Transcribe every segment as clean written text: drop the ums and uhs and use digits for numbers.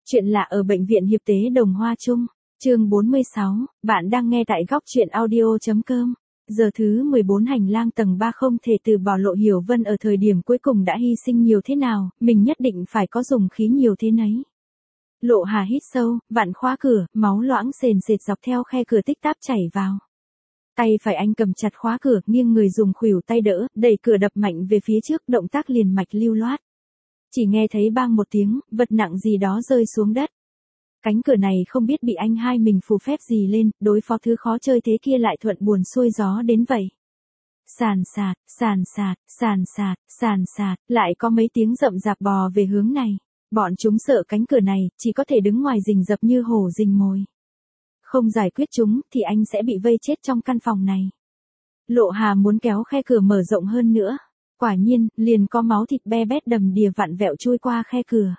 Chuyện lạ ở bệnh viện Hiệp Tế Đồng Hoa Trung, chương 46, bạn đang nghe tại góc truyện audio.com. Giờ thứ 14 hành lang tầng 3 không thể từ bỏ Lộ Hiểu Vân ở thời điểm cuối cùng đã hy sinh nhiều thế nào, mình nhất định phải có dùng khí nhiều thế nấy. Lộ Hà hít sâu, vặn khóa cửa, máu loãng sền sệt dọc theo khe cửa tích táp chảy vào. Tay phải anh cầm chặt khóa cửa, nghiêng người dùng khuỷu tay đỡ, đẩy cửa đập mạnh về phía trước, động tác liền mạch lưu loát. Chỉ nghe thấy bang một tiếng, vật nặng gì đó rơi xuống đất. Cánh cửa này không biết bị anh hai mình phù phép gì lên, đối phó thứ khó chơi thế kia lại thuận buồn xuôi gió đến vậy. Sàn sạt, sàn sạt, sàn sạt, sàn sạt, lại có mấy tiếng rậm rạp bò về hướng này. Bọn chúng sợ cánh cửa này, chỉ có thể đứng ngoài rình rập như hổ rình mồi. Không giải quyết chúng, thì anh sẽ bị vây chết trong căn phòng này. Lộ Hà muốn kéo khe cửa mở rộng hơn nữa. Quả nhiên, liền có máu thịt be bét đầm đìa vặn vẹo chui qua khe cửa.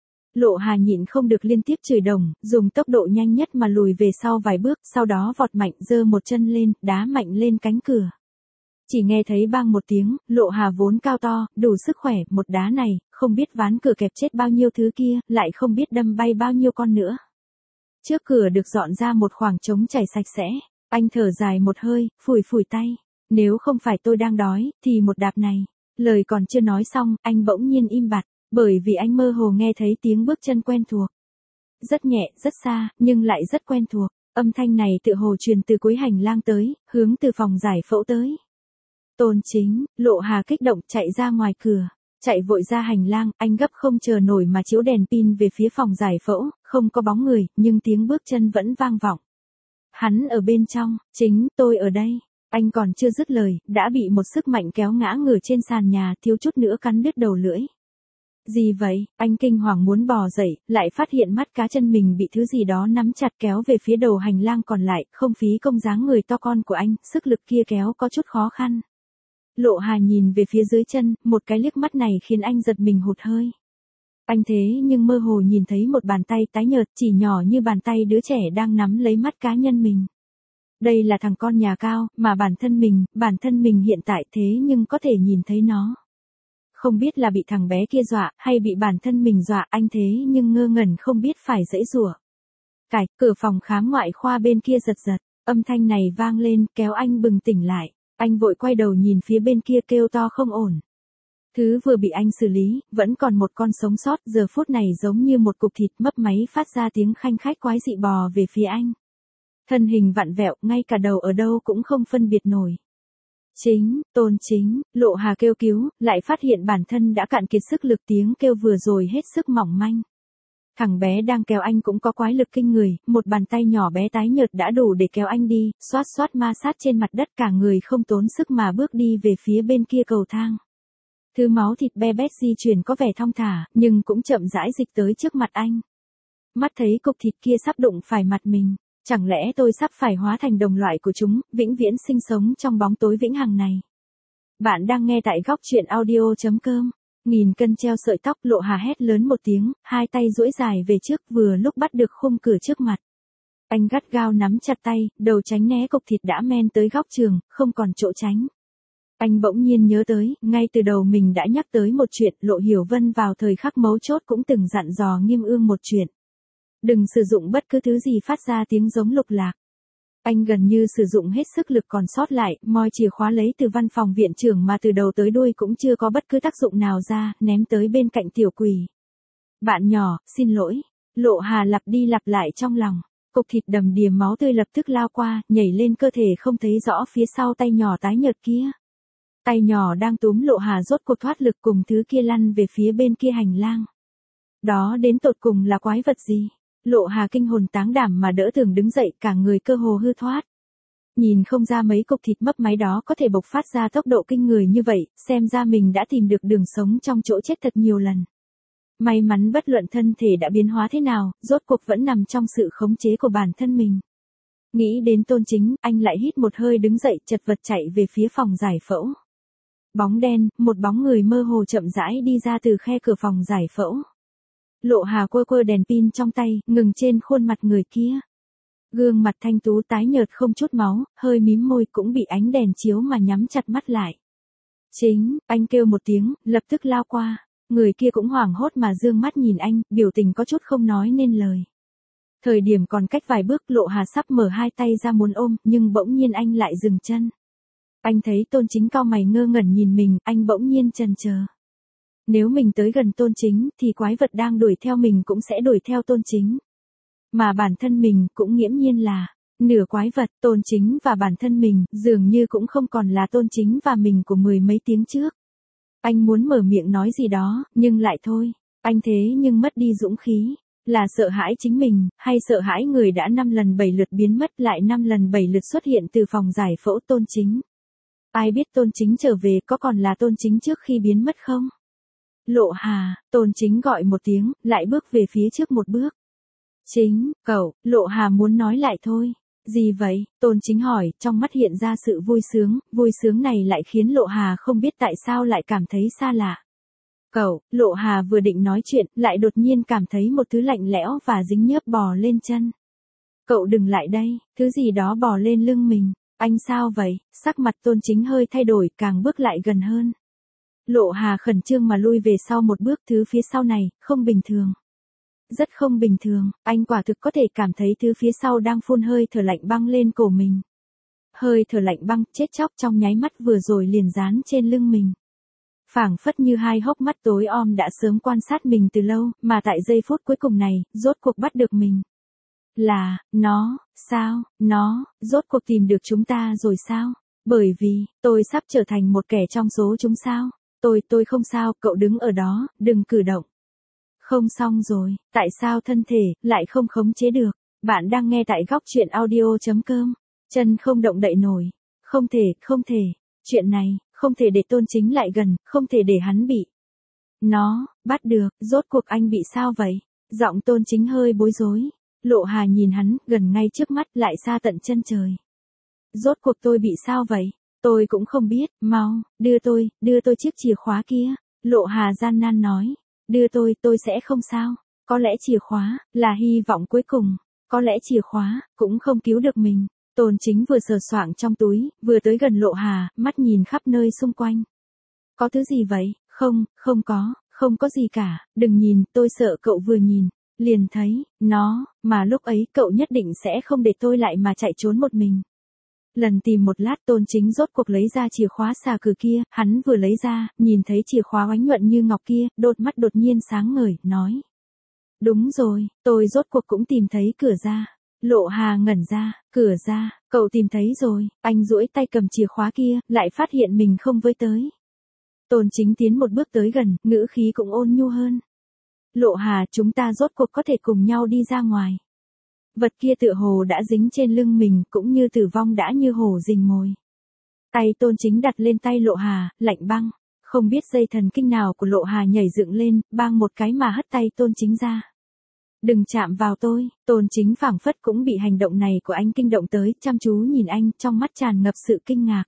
Lộ Hà nhịn không được liên tiếp chửi đồng, dùng tốc độ nhanh nhất mà lùi về sau vài bước, sau đó vọt mạnh giơ một chân lên, đá mạnh lên cánh cửa. Chỉ nghe thấy bang một tiếng, Lộ Hà vốn cao to, đủ sức khỏe, một đá này, không biết ván cửa kẹp chết bao nhiêu thứ kia, lại không biết đâm bay bao nhiêu con nữa. Trước cửa được dọn ra một khoảng trống chảy sạch sẽ, anh thở dài một hơi, phủi phủi tay. Nếu không phải tôi đang đói, thì một đạp này. Lời còn chưa nói xong, anh bỗng nhiên im bặt, bởi vì anh mơ hồ nghe thấy tiếng bước chân quen thuộc. Rất nhẹ, rất xa, nhưng lại rất quen thuộc. Âm thanh này tựa hồ truyền từ cuối hành lang tới, hướng từ phòng giải phẫu tới. Tôn Chính, Lộ Hà kích động chạy ra ngoài cửa. Chạy vội ra hành lang, anh gấp không chờ nổi mà chiếu đèn pin về phía phòng giải phẫu, không có bóng người, nhưng tiếng bước chân vẫn vang vọng. Hắn ở bên trong, Chính, tôi ở đây. Anh còn chưa dứt lời, đã bị một sức mạnh kéo ngã ngửa trên sàn nhà, thiếu chút nữa cắn đứt đầu lưỡi. Gì vậy? Anh kinh hoàng muốn bò dậy, lại phát hiện mắt cá chân mình bị thứ gì đó nắm chặt kéo về phía đầu hành lang còn lại, không phí công dáng người to con của anh, sức lực kia kéo có chút khó khăn. Lộ Hà nhìn về phía dưới chân, một cái liếc mắt này khiến anh giật mình hụt hơi. Anh thế nhưng mơ hồ nhìn thấy một bàn tay tái nhợt chỉ nhỏ như bàn tay đứa trẻ đang nắm lấy mắt cá nhân mình. Đây là thằng con nhà cao, mà bản thân mình hiện tại thế nhưng có thể nhìn thấy nó. Không biết là bị thằng bé kia dọa, hay bị bản thân mình dọa, anh thế nhưng ngơ ngẩn không biết phải giãy giụa. Cửa phòng khám ngoại khoa bên kia giật giật, âm thanh này vang lên, kéo anh bừng tỉnh lại. Anh vội quay đầu nhìn phía bên kia kêu to không ổn. Thứ vừa bị anh xử lý, vẫn còn một con sống sót, giờ phút này giống như một cục thịt mấp máy phát ra tiếng khanh khách quái dị bò về phía anh. Thân hình vặn vẹo, ngay cả đầu ở đâu cũng không phân biệt nổi. Chính, Tôn Chính, Lộ Hà kêu cứu, lại phát hiện bản thân đã cạn kiệt sức lực, tiếng kêu vừa rồi hết sức mỏng manh. Thằng bé đang kéo anh cũng có quái lực kinh người, một bàn tay nhỏ bé tái nhợt đã đủ để kéo anh đi, xoát xoát ma sát trên mặt đất, cả người không tốn sức mà bước đi về phía bên kia cầu thang. Thứ máu thịt be bét di chuyển có vẻ thong thả, nhưng cũng chậm rãi dịch tới trước mặt anh. Mắt thấy cục thịt kia sắp đụng phải mặt mình. Chẳng lẽ tôi sắp phải hóa thành đồng loại của chúng, vĩnh viễn sinh sống trong bóng tối vĩnh hằng này. Bạn đang nghe tại góc truyện audio.com. Nghìn cân treo sợi tóc, Lộ Hà hét lớn một tiếng, hai tay duỗi dài về trước, vừa lúc bắt được khung cửa trước mặt. Anh gắt gao nắm chặt tay, đầu tránh né cục thịt đã men tới góc trường, không còn chỗ tránh. Anh bỗng nhiên nhớ tới, ngay từ đầu mình đã nhắc tới một chuyện, Lộ Hiểu Vân vào thời khắc mấu chốt cũng từng dặn dò Nghiêm Ương một chuyện. Đừng sử dụng bất cứ thứ gì phát ra tiếng giống lục lạc. Anh gần như sử dụng hết sức lực còn sót lại, moi chìa khóa lấy từ văn phòng viện trưởng mà từ đầu tới đuôi cũng chưa có bất cứ tác dụng nào ra, ném tới bên cạnh tiểu quỷ. Bạn nhỏ, xin lỗi. Lộ Hà lặp đi lặp lại trong lòng. Cục thịt đầm đìa máu tươi lập tức lao qua, nhảy lên cơ thể không thấy rõ phía sau tay nhỏ tái nhợt kia. Tay nhỏ đang túm Lộ Hà rốt cuộc thoát lực cùng thứ kia lăn về phía bên kia hành lang. Đó đến tột cùng là quái vật gì? Lộ Hà kinh hồn táng đảm mà đỡ tường đứng dậy, cả người cơ hồ hư thoát. Nhìn không ra mấy cục thịt mấp máy đó có thể bộc phát ra tốc độ kinh người như vậy, xem ra mình đã tìm được đường sống trong chỗ chết thật nhiều lần. May mắn bất luận thân thể đã biến hóa thế nào, rốt cuộc vẫn nằm trong sự khống chế của bản thân mình. Nghĩ đến Tôn Chính, anh lại hít một hơi đứng dậy, chật vật chạy về phía phòng giải phẫu. Bóng đen, một bóng người mơ hồ chậm rãi đi ra từ khe cửa phòng giải phẫu. Lộ Hà quơ đèn pin trong tay, ngừng trên khuôn mặt người kia. Gương mặt thanh tú tái nhợt không chút máu, hơi mím môi cũng bị ánh đèn chiếu mà nhắm chặt mắt lại. Chính, anh kêu một tiếng, lập tức lao qua. Người kia cũng hoảng hốt mà dương mắt nhìn anh, biểu tình có chút không nói nên lời. Thời điểm còn cách vài bước Lộ Hà sắp mở hai tay ra muốn ôm, nhưng bỗng nhiên anh lại dừng chân. Anh thấy Tôn Chính cau mày ngơ ngẩn nhìn mình, anh bỗng nhiên chần chờ. Nếu mình tới gần Tôn Chính, thì quái vật đang đuổi theo mình cũng sẽ đuổi theo Tôn Chính. Mà bản thân mình cũng nghiễm nhiên là nửa quái vật. Tôn Chính và bản thân mình dường như cũng không còn là Tôn Chính và mình của mười mấy tiếng trước. Anh muốn mở miệng nói gì đó, nhưng lại thôi. Anh thế nhưng mất đi dũng khí. Là sợ hãi chính mình, hay sợ hãi người đã 5 lần 7 lượt biến mất lại 5 lần 7 lượt xuất hiện từ phòng giải phẫu Tôn Chính. Ai biết Tôn Chính trở về có còn là Tôn Chính trước khi biến mất không? Lộ Hà, Tôn Chính gọi một tiếng, lại bước về phía trước một bước. Chính, cậu, Lộ Hà muốn nói lại thôi. Gì vậy? Tôn Chính hỏi, trong mắt hiện ra sự vui sướng này lại khiến Lộ Hà không biết tại sao lại cảm thấy xa lạ. Cậu, Lộ Hà vừa định nói chuyện, lại đột nhiên cảm thấy một thứ lạnh lẽo và dính nhớp bò lên chân. Cậu đừng lại đây, thứ gì đó bò lên lưng mình. Anh sao vậy? Sắc mặt Tôn Chính hơi thay đổi, càng bước lại gần hơn. Lộ Hà khẩn trương mà lui về sau một bước, thứ phía sau này, không bình thường. Rất không bình thường, anh quả thực có thể cảm thấy thứ phía sau đang phun hơi thở lạnh băng lên cổ mình. Hơi thở lạnh băng, chết chóc trong nháy mắt vừa rồi liền dán trên lưng mình. Phảng phất như hai hốc mắt tối om đã sớm quan sát mình từ lâu, mà tại giây phút cuối cùng này, rốt cuộc bắt được mình. Là, nó, sao, nó, rốt cuộc tìm được chúng ta rồi sao? Bởi vì, tôi sắp trở thành một kẻ trong số chúng sao? Tôi không sao, cậu đứng ở đó, đừng cử động. Không xong rồi, tại sao thân thể, lại không khống chế được? Bạn đang nghe tại góc truyện audio.com. Chân không động đậy nổi. Không thể. Chuyện này, không thể để Tôn Chính lại gần, không thể để hắn bị. Nó, bắt được, rốt cuộc anh bị sao vậy? Giọng Tôn Chính hơi bối rối. Lộ Hà nhìn hắn, gần ngay trước mắt, lại xa tận chân trời. Rốt cuộc tôi bị sao vậy? Tôi cũng không biết, mau, đưa tôi chiếc chìa khóa kia. Lộ Hà gian nan nói. Đưa tôi sẽ không sao. Có lẽ chìa khóa, là hy vọng cuối cùng. Có lẽ chìa khóa, cũng không cứu được mình. Tôn Chính vừa sờ soạng trong túi, vừa tới gần Lộ Hà, mắt nhìn khắp nơi xung quanh. Có thứ gì vậy? Không có gì cả, đừng nhìn, tôi sợ cậu vừa nhìn, liền thấy, nó, mà lúc ấy cậu nhất định sẽ không để tôi lại mà chạy trốn một mình. Lần tìm một lát Tôn Chính rốt cuộc lấy ra chìa khóa xà cừ kia, hắn vừa lấy ra, nhìn thấy chìa khóa oánh nhuận như ngọc kia, đôi mắt đột nhiên sáng ngời, nói. Đúng rồi, tôi rốt cuộc cũng tìm thấy cửa ra. Lộ Hà ngẩn ra, cửa ra, cậu tìm thấy rồi, anh duỗi tay cầm chìa khóa kia, lại phát hiện mình không với tới. Tôn Chính tiến một bước tới gần, ngữ khí cũng ôn nhu hơn. Lộ Hà, chúng ta rốt cuộc có thể cùng nhau đi ra ngoài. Vật kia tựa hồ đã dính trên lưng mình, cũng như tử vong đã như hổ rình mồi. Tay Tôn Chính đặt lên tay Lộ Hà, lạnh băng. Không biết dây thần kinh nào của Lộ Hà nhảy dựng lên, bang một cái mà hất tay Tôn Chính ra. Đừng chạm vào tôi, Tôn Chính phảng phất cũng bị hành động này của anh kinh động tới, chăm chú nhìn anh, trong mắt tràn ngập sự kinh ngạc.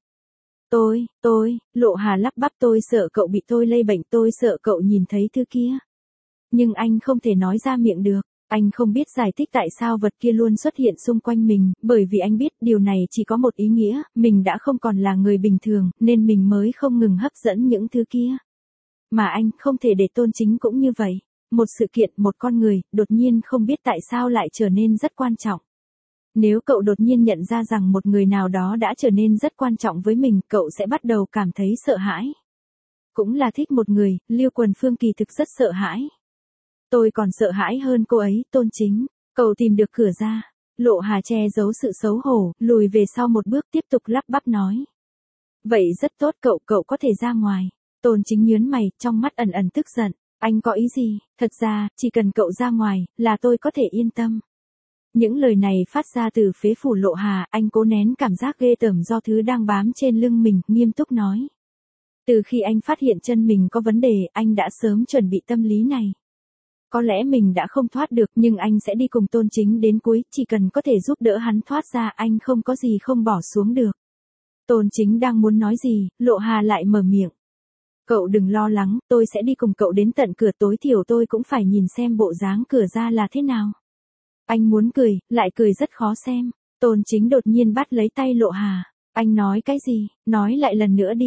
Lộ Hà lắp bắp, tôi sợ cậu bị tôi lây bệnh, tôi sợ cậu nhìn thấy thứ kia. Nhưng anh không thể nói ra miệng được, anh không biết giải thích tại sao vật kia luôn xuất hiện xung quanh mình, bởi vì anh biết điều này chỉ có một ý nghĩa, mình đã không còn là người bình thường, nên mình mới không ngừng hấp dẫn những thứ kia. Mà anh không thể để Tôn Chính cũng như vậy. Một sự kiện, một con người, đột nhiên không biết tại sao lại trở nên rất quan trọng. Nếu cậu đột nhiên nhận ra rằng một người nào đó đã trở nên rất quan trọng với mình, cậu sẽ bắt đầu cảm thấy sợ hãi. Cũng là thích một người, Lưu Quần Phương kỳ thực rất sợ hãi. Tôi còn sợ hãi hơn cô ấy, Tôn Chính. Cậu tìm được cửa ra. Lộ Hà che giấu sự xấu hổ, lùi về sau một bước tiếp tục lắp bắp nói. Vậy rất tốt, cậu có thể ra ngoài. Tôn Chính nhớn mày, trong mắt ẩn ẩn tức giận. Anh có ý gì? Thật ra, chỉ cần cậu ra ngoài, là tôi có thể yên tâm. Những lời này phát ra từ phế phủ Lộ Hà, anh cố nén cảm giác ghê tởm do thứ đang bám trên lưng mình, nghiêm túc nói. Từ khi anh phát hiện chân mình có vấn đề, anh đã sớm chuẩn bị tâm lý này. Có lẽ mình đã không thoát được, nhưng anh sẽ đi cùng Tôn Chính đến cuối, chỉ cần có thể giúp đỡ hắn thoát ra, anh không có gì không bỏ xuống được. Tôn Chính đang muốn nói gì, Lộ Hà lại mở miệng. Cậu đừng lo lắng, tôi sẽ đi cùng cậu đến tận cửa, tối thiểu tôi cũng phải nhìn xem bộ dáng cửa ra là thế nào. Anh muốn cười, lại cười rất khó xem. Tôn Chính đột nhiên bắt lấy tay Lộ Hà. Anh nói cái gì, nói lại lần nữa đi.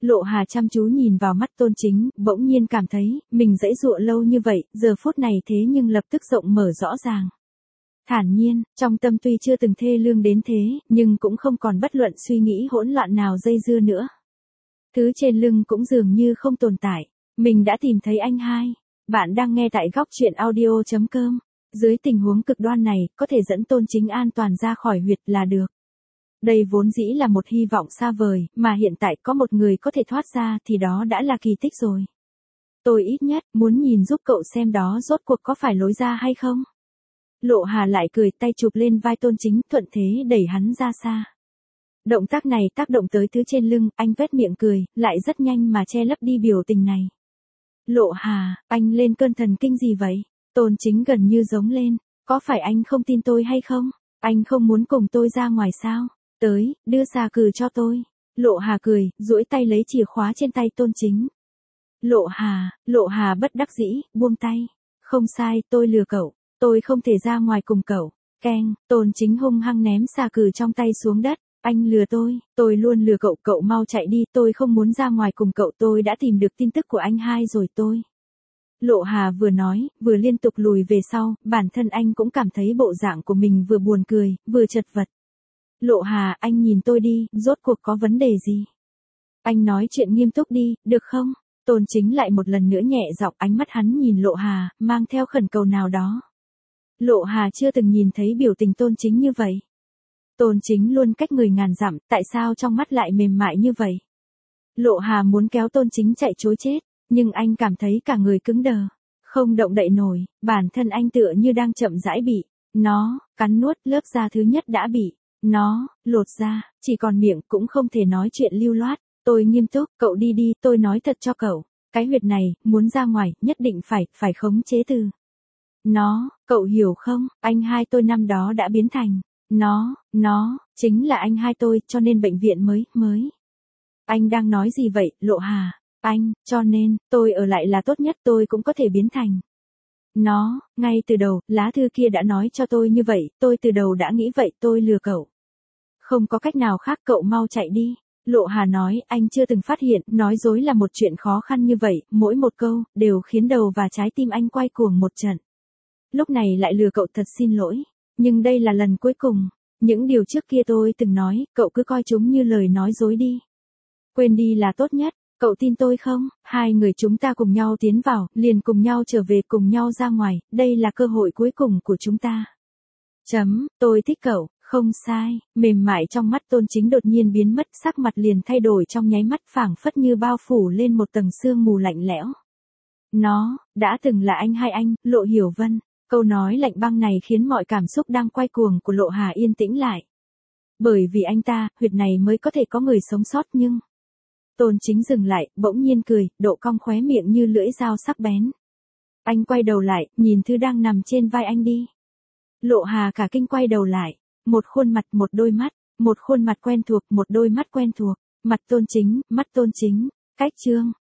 Lộ Hà chăm chú nhìn vào mắt Tôn Chính, bỗng nhiên cảm thấy, mình giãy giụa lâu như vậy, giờ phút này thế nhưng lập tức rộng mở rõ ràng. Thản nhiên, trong tâm tuy chưa từng thê lương đến thế, nhưng cũng không còn bất luận suy nghĩ hỗn loạn nào dây dưa nữa. Thứ trên lưng cũng dường như không tồn tại. Mình đã tìm thấy anh hai. Bạn đang nghe tại góc truyện audio.com. Dưới tình huống cực đoan này, có thể dẫn Tôn Chính an toàn ra khỏi huyệt là được. Đây vốn dĩ là một hy vọng xa vời, mà hiện tại có một người có thể thoát ra thì đó đã là kỳ tích rồi. Tôi ít nhất muốn nhìn giúp cậu xem đó rốt cuộc có phải lối ra hay không. Lộ Hà lại cười, tay chụp lên vai Tôn Chính, thuận thế đẩy hắn ra xa. Động tác này tác động tới thứ trên lưng, anh vét miệng cười, lại rất nhanh mà che lấp đi biểu tình này. Lộ Hà, anh lên cơn thần kinh gì vậy? Tôn Chính gần như giống lên, có phải anh không tin tôi hay không? Anh không muốn cùng tôi ra ngoài sao? Tới, đưa xà cừ cho tôi. Lộ Hà cười, duỗi tay lấy chìa khóa trên tay Tôn Chính. Lộ Hà bất đắc dĩ, buông tay. Không sai, tôi lừa cậu, tôi không thể ra ngoài cùng cậu. Keng, Tôn Chính hung hăng ném xà cừ trong tay xuống đất. Anh lừa tôi luôn lừa cậu, cậu mau chạy đi, tôi không muốn ra ngoài cùng cậu, tôi đã tìm được tin tức của anh hai rồi tôi. Lộ Hà vừa nói, vừa liên tục lùi về sau, bản thân anh cũng cảm thấy bộ dạng của mình vừa buồn cười, vừa chật vật. Lộ Hà, anh nhìn tôi đi, rốt cuộc có vấn đề gì? Anh nói chuyện nghiêm túc đi, được không? Tôn Chính lại một lần nữa nhẹ giọng, ánh mắt hắn nhìn Lộ Hà, mang theo khẩn cầu nào đó. Lộ Hà chưa từng nhìn thấy biểu tình Tôn Chính như vậy. Tôn Chính luôn cách người ngàn dặm, tại sao trong mắt lại mềm mại như vậy? Lộ Hà muốn kéo Tôn Chính chạy trối chết, nhưng anh cảm thấy cả người cứng đờ, không động đậy nổi, bản thân anh tựa như đang chậm rãi bị nó cắn nuốt, lớp da thứ nhất đã bị nó lột ra, chỉ còn miệng cũng không thể nói chuyện lưu loát. Tôi nghiêm túc, cậu đi đi, tôi nói thật cho cậu, cái huyệt này, muốn ra ngoài, nhất định phải khống chế từ nó, cậu hiểu không? Anh hai tôi năm đó đã biến thành nó chính là anh hai tôi, cho nên bệnh viện mới. Anh đang nói gì vậy, Lộ Hà? Anh, cho nên, tôi ở lại là tốt nhất, tôi cũng có thể biến thành nó, ngay từ đầu, lá thư kia đã nói cho tôi như vậy, tôi từ đầu đã nghĩ vậy, tôi lừa cậu. Không có cách nào khác, cậu mau chạy đi. Lộ Hà nói, anh chưa từng phát hiện, nói dối là một chuyện khó khăn như vậy, mỗi một câu, đều khiến đầu và trái tim anh quay cuồng một trận. Lúc này lại lừa cậu, thật xin lỗi. Nhưng đây là lần cuối cùng. Những điều trước kia tôi từng nói, cậu cứ coi chúng như lời nói dối đi. Quên đi là tốt nhất, cậu tin tôi không? Hai người chúng ta cùng nhau tiến vào, liền cùng nhau trở về, cùng nhau ra ngoài, đây là cơ hội cuối cùng của chúng ta. Tôi thích cậu, không sai, mềm mại trong mắt Tôn Chính đột nhiên biến mất, sắc mặt liền thay đổi trong nháy mắt, phảng phất như bao phủ lên một tầng sương mù lạnh lẽo. Nó, đã từng là anh hai anh, Lộ Hiểu Vân. Câu nói lạnh băng này khiến mọi cảm xúc đang quay cuồng của Lộ Hà yên tĩnh lại. Bởi vì anh ta, huyệt này mới có thể có người sống sót nhưng... Tôn Chính dừng lại, bỗng nhiên cười, độ cong khóe miệng như lưỡi dao sắc bén. Anh quay đầu lại, nhìn thứ đang nằm trên vai anh đi. Lộ Hà cả kinh quay đầu lại. Một khuôn mặt, một đôi mắt, một khuôn mặt quen thuộc, một đôi mắt quen thuộc. Mắt Tôn Chính, cách Trương.